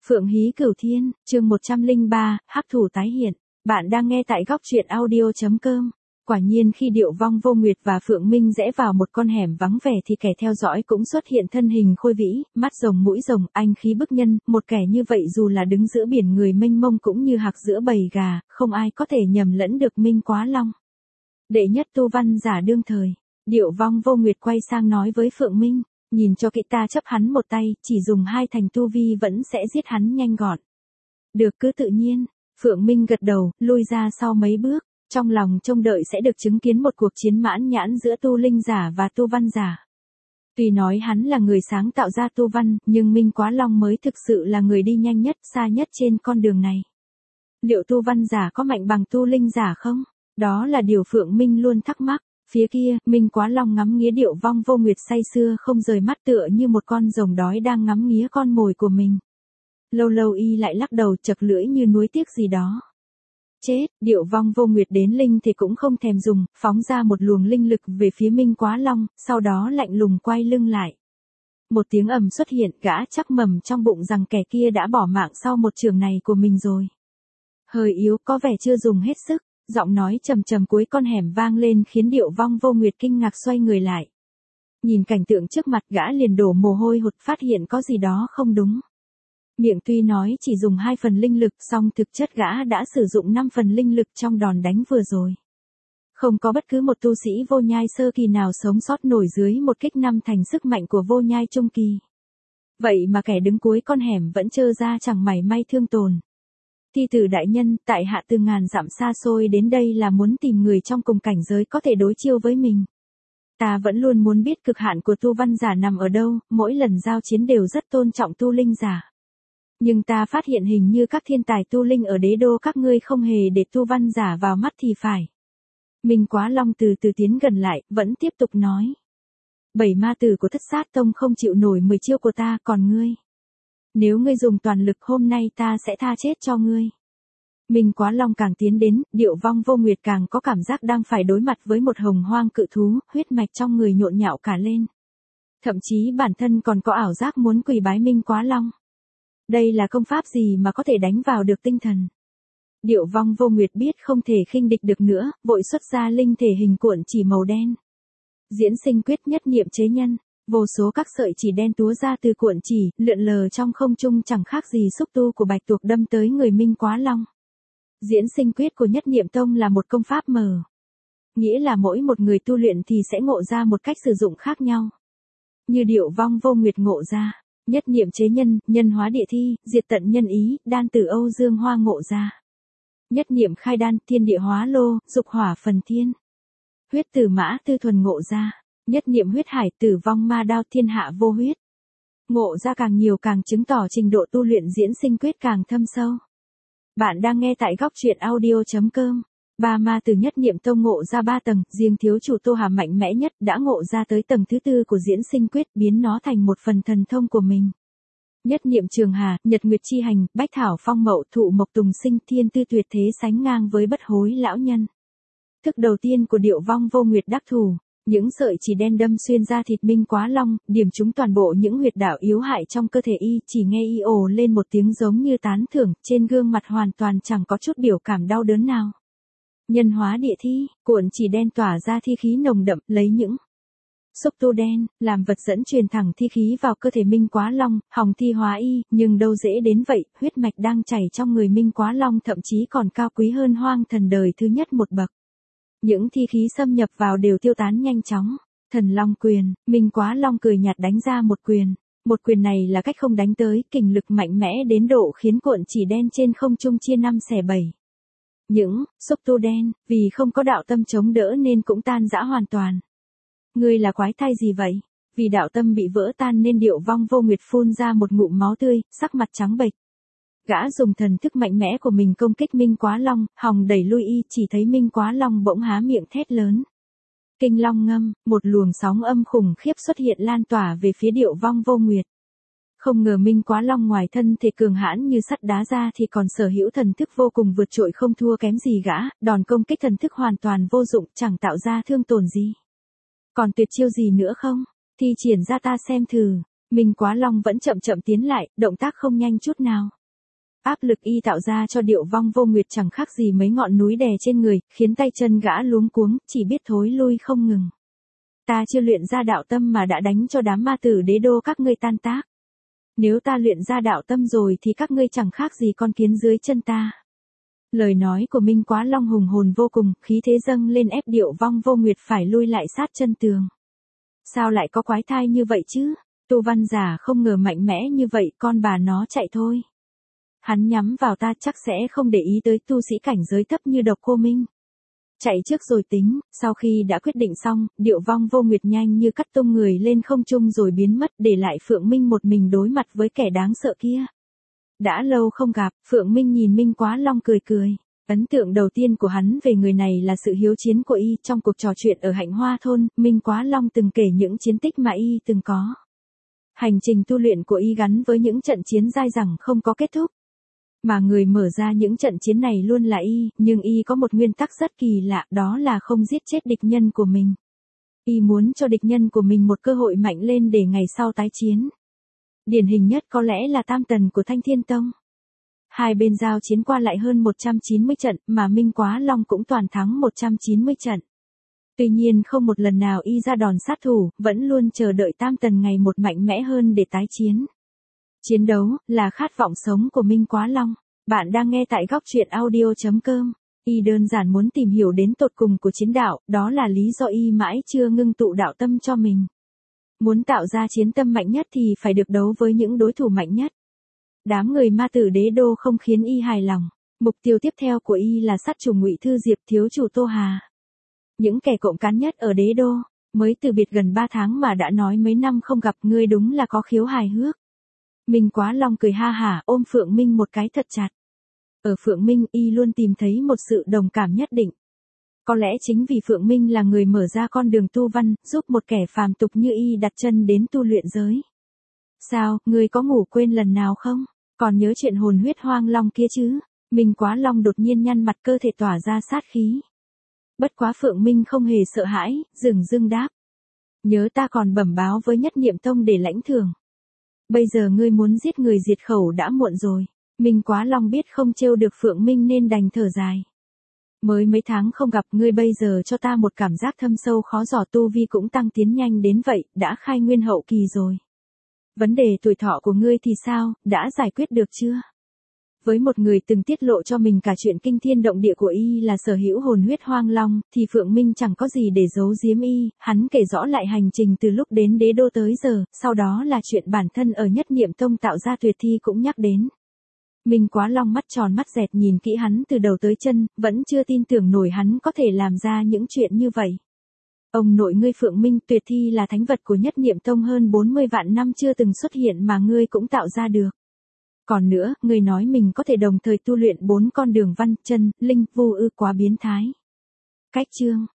Phượng Hí Cửu Thiên, chương 103, hắc thủ tái hiện. Bạn đang nghe tại góc truyện audio.com. Quả nhiên khi Điệu Vong Vô Nguyệt và Phượng Minh rẽ vào một con hẻm vắng vẻ thì kẻ theo dõi cũng xuất hiện thân hình khôi vĩ, mắt rồng mũi rồng, anh khí bức nhân, một kẻ như vậy dù là đứng giữa biển người mênh mông cũng như hạc giữa bầy gà, không ai có thể nhầm lẫn được Minh Quá Long. Đệ nhất tu văn giả đương thời, Điệu Vong Vô Nguyệt quay sang nói với Phượng Minh. Nhìn cho kỹ, ta chấp hắn một tay, chỉ dùng 2 thành tu vi vẫn sẽ giết hắn nhanh gọn. Được, cứ tự nhiên. Phượng Minh gật đầu, lui ra sau mấy bước, trong lòng trông đợi sẽ được chứng kiến một cuộc chiến mãn nhãn giữa tu linh giả và tu văn giả. Tuy nói hắn là người sáng tạo ra tu văn, nhưng Minh Quá Long mới thực sự là người đi nhanh nhất, xa nhất trên con đường này. Liệu tu văn giả có mạnh bằng tu linh giả không? Đó là điều Phượng Minh luôn thắc mắc. Phía kia, Minh Quá Long ngắm nghía Điệu Vong Vô Nguyệt say sưa không rời mắt tựa như một con rồng đói đang ngắm nghía con mồi của mình. Lâu lâu y lại lắc đầu chật lưỡi như nuối tiếc gì đó. Chết, Điệu Vong Vô Nguyệt đến linh thì cũng không thèm dùng, phóng ra một luồng linh lực về phía Minh Quá Long, sau đó lạnh lùng quay lưng lại. Một tiếng ầm xuất hiện, gã chắc mầm trong bụng rằng kẻ kia đã bỏ mạng sau một trường này của mình rồi. Hơi yếu, có vẻ chưa dùng hết sức. Giọng nói trầm trầm cuối con hẻm vang lên khiến Điệu Vong Vô Nguyệt kinh ngạc xoay người lại. Nhìn cảnh tượng trước mặt, gã liền đổ mồ hôi hột, phát hiện có gì đó không đúng. Miệng tuy nói chỉ dùng 2 phần linh lực, song thực chất gã đã sử dụng 5 phần linh lực trong đòn đánh vừa rồi. Không có bất cứ một tu sĩ vô nhai sơ kỳ nào sống sót nổi dưới một kích 5 thành sức mạnh của vô nhai trung kỳ. Vậy mà kẻ đứng cuối con hẻm vẫn trơ ra chẳng mảy may thương tổn. Thi tử đại nhân, tại hạ từ ngàn dặm xa xôi đến đây là muốn tìm người trong cùng cảnh giới có thể đối chiêu với mình. Ta vẫn luôn muốn biết cực hạn của tu văn giả nằm ở đâu, mỗi lần giao chiến đều rất tôn trọng tu linh giả. Nhưng ta phát hiện hình như các thiên tài tu linh ở đế đô các ngươi không hề để tu văn giả vào mắt thì phải. Minh Quá Long từ từ tiến gần lại, vẫn tiếp tục nói. 7 ma tử của Thất Sát Tông không chịu nổi 10 chiêu của ta, còn ngươi. Nếu ngươi dùng toàn lực hôm nay ta sẽ tha chết cho ngươi. Minh Quá Long càng tiến đến, Điệu Vong Vô Nguyệt càng có cảm giác đang phải đối mặt với một hồng hoang cự thú, huyết mạch trong người nhộn nhạo cả lên. Thậm chí bản thân còn có ảo giác muốn quỳ bái Minh Quá Long. Đây là công pháp gì mà có thể đánh vào được tinh thần? Điệu Vong Vô Nguyệt biết không thể khinh địch được nữa, vội xuất ra linh thể hình cuộn chỉ màu đen. Diễn sinh quyết nhất niệm chế nhân. Vô số các sợi chỉ đen túa ra từ cuộn chỉ, lượn lờ trong không trung chẳng khác gì xúc tu của bạch tuộc đâm tới người Minh Quá Long. Diễn sinh quyết của Nhất Niệm Tông là một công pháp mờ. Nghĩa là mỗi một người tu luyện thì sẽ ngộ ra một cách sử dụng khác nhau. Như Điệu Vong Vô Nguyệt ngộ ra, nhất niệm chế nhân, nhân hóa địa thi, diệt tận nhân ý, đan tử Âu Dương Hoa ngộ ra. Nhất niệm khai đan, thiên địa hóa lô, dục hỏa phần thiên. Huyết tử mã tư thuần ngộ ra. Nhất niệm huyết hải, tử vong ma đao, thiên hạ vô huyết. Ngộ ra càng nhiều càng chứng tỏ trình độ tu luyện diễn sinh quyết càng thâm sâu. Bạn đang nghe tại góc truyện audio.com. 3 ma từ Nhất Niệm Tông ngộ ra 3 tầng, riêng thiếu chủ Tô Hà mạnh mẽ nhất đã ngộ ra tới tầng thứ 4 của diễn sinh quyết, biến nó thành một phần thần thông của mình. Nhất niệm trường hà, nhật nguyệt chi hành, bách thảo phong mậu, thụ mộc tùng sinh, thiên tư tuyệt thế sánh ngang với bất hối lão nhân. Thức đầu tiên của Điệu Vong Vô Nguyệt đắc thủ. Những sợi chỉ đen đâm xuyên ra thịt Minh Quá Long, điểm trúng toàn bộ những huyệt đạo yếu hại trong cơ thể y, chỉ nghe y ồ lên một tiếng giống như tán thưởng, trên gương mặt hoàn toàn chẳng có chút biểu cảm đau đớn nào. Nhân hóa địa thi, cuộn chỉ đen tỏa ra thi khí nồng đậm, lấy những xúc tu đen, làm vật dẫn truyền thẳng thi khí vào cơ thể Minh Quá Long, hòng thi hóa y, nhưng đâu dễ đến vậy, huyết mạch đang chảy trong người Minh Quá Long thậm chí còn cao quý hơn Hoang Thần đời thứ nhất một bậc. Những thi khí xâm nhập vào đều tiêu tán nhanh chóng. Thần Long quyền, Minh Quá Long cười nhạt đánh ra một quyền. Một quyền này là cách không đánh tới, kình lực mạnh mẽ đến độ khiến cuộn chỉ đen trên không trung chia 5 xẻ 7. Những xúc tu đen, vì không có đạo tâm chống đỡ nên cũng tan rã hoàn toàn. Ngươi là quái thai gì vậy? Vì đạo tâm bị vỡ tan nên Điệu Vong Vô Nguyệt phun ra một ngụm máu tươi, sắc mặt trắng bệch. Gã dùng thần thức mạnh mẽ của mình công kích Minh Quá Long, hòng đẩy lui y, chỉ thấy Minh Quá Long bỗng há miệng thét lớn. Kinh long ngâm, một luồng sóng âm khủng khiếp xuất hiện lan tỏa về phía Điệu Vong Vô Nguyệt. Không ngờ Minh Quá Long ngoài thân thể cường hãn như sắt đá ra thì còn sở hữu thần thức vô cùng vượt trội không thua kém gì gã, đòn công kích thần thức hoàn toàn vô dụng, chẳng tạo ra thương tổn gì. Còn tuyệt chiêu gì nữa không? Thi triển ra ta xem thử. Minh Quá Long vẫn chậm chậm tiến lại, động tác không nhanh chút nào. Áp lực y tạo ra cho Điệu Vong Vô Nguyệt chẳng khác gì mấy ngọn núi đè trên người, khiến tay chân gã luống cuống, chỉ biết thối lui không ngừng. Ta chưa luyện ra đạo tâm mà đã đánh cho đám ma tử đế đô các ngươi tan tác. Nếu ta luyện ra đạo tâm rồi thì các ngươi chẳng khác gì con kiến dưới chân ta. Lời nói của Minh Quá Long hùng hồn vô cùng, khí thế dâng lên ép Điệu Vong Vô Nguyệt phải lui lại sát chân tường. Sao lại có quái thai như vậy chứ? Tu Văn giả không ngờ mạnh mẽ như vậy, con bà nó chạy thôi. Hắn nhắm vào ta chắc sẽ không để ý tới tu sĩ cảnh giới thấp như Độc Cô Minh. Chạy trước rồi tính, sau khi đã quyết định xong, Điệu Vong Vô Nguyệt nhanh như cắt tung người lên không trung rồi biến mất, để lại Phượng Minh một mình đối mặt với kẻ đáng sợ kia. Đã lâu không gặp, Phượng Minh nhìn Minh Quá Long cười cười. Ấn tượng đầu tiên của hắn về người này là sự hiếu chiến của y. Trong cuộc trò chuyện ở Hạnh Hoa Thôn, Minh Quá Long từng kể những chiến tích mà y từng có. Hành trình tu luyện của y gắn với những trận chiến dai dẳng không có kết thúc. Mà người mở ra những trận chiến này luôn là y, nhưng y có một nguyên tắc rất kỳ lạ, đó là không giết chết địch nhân của mình. Y muốn cho địch nhân của mình một cơ hội mạnh lên để ngày sau tái chiến. Điển hình nhất có lẽ là Tam Tần của Thanh Thiên Tông. Hai bên giao chiến qua lại hơn 190 trận, mà Minh Quá Long cũng toàn thắng 190 trận. Tuy nhiên không một lần nào y ra đòn sát thủ, vẫn luôn chờ đợi Tam Tần ngày một mạnh mẽ hơn để tái chiến. Chiến đấu là khát vọng sống của Minh Quá Long. Bạn đang nghe tại góc truyện audio.com. Y đơn giản muốn tìm hiểu đến tột cùng của chiến đạo, đó là lý do y mãi chưa ngưng tụ đạo tâm cho mình. Muốn tạo ra chiến tâm mạnh nhất thì phải được đấu với những đối thủ mạnh nhất. Đám người ma tử đế đô không khiến y hài lòng. Mục tiêu tiếp theo của y là sát trùng Ngụy Thư Diệp, thiếu chủ Tô Hà. Những kẻ cộng cán nhất ở đế đô, mới từ biệt gần 3 tháng mà đã nói mấy năm không gặp, ngươi đúng là có khiếu hài hước. Minh Quá Long cười ha hả, ôm Phượng Minh một cái thật chặt. Ở Phượng Minh y luôn tìm thấy một sự đồng cảm nhất định. Có lẽ chính vì Phượng Minh là người mở ra con đường tu văn, giúp một kẻ phàm tục như y đặt chân đến tu luyện giới. Sao, ngươi có ngủ quên lần nào không? Còn nhớ chuyện hồn huyết hoang long kia chứ? Minh Quá Long đột nhiên nhăn mặt, cơ thể tỏa ra sát khí. Bất quá Phượng Minh không hề sợ hãi, dửng dưng đáp. Nhớ ta còn bẩm báo với Nhất Niệm Tông để lãnh thưởng. Bây giờ ngươi muốn giết người diệt khẩu đã muộn rồi. Minh Quá Long biết không trêu được Phượng Minh nên đành thở dài. Mới mấy tháng không gặp, ngươi bây giờ cho ta một cảm giác thâm sâu khó dò, tu vi cũng tăng tiến nhanh đến vậy, đã khai nguyên hậu kỳ rồi. Vấn đề tuổi thọ của ngươi thì sao, đã giải quyết được chưa? Với một người từng tiết lộ cho mình cả chuyện kinh thiên động địa của y là sở hữu hồn huyết hoang long, thì Phượng Minh chẳng có gì để giấu giếm y. Hắn kể rõ lại hành trình từ lúc đến đế đô tới giờ, sau đó là chuyện bản thân ở Nhất Niệm Tông tạo ra tuyệt thi cũng nhắc đến. Minh Quá Long mắt tròn mắt dẹt nhìn kỹ hắn từ đầu tới chân, vẫn chưa tin tưởng nổi hắn có thể làm ra những chuyện như vậy. Ông nội ngươi Phượng Minh, tuyệt thi là thánh vật của Nhất Niệm Tông hơn 40 vạn năm chưa từng xuất hiện mà ngươi cũng tạo ra được. Còn nữa, ngươi nói mình có thể đồng thời tu luyện 4 con đường văn, chân, linh, vô ư, quá biến thái. Cách chương,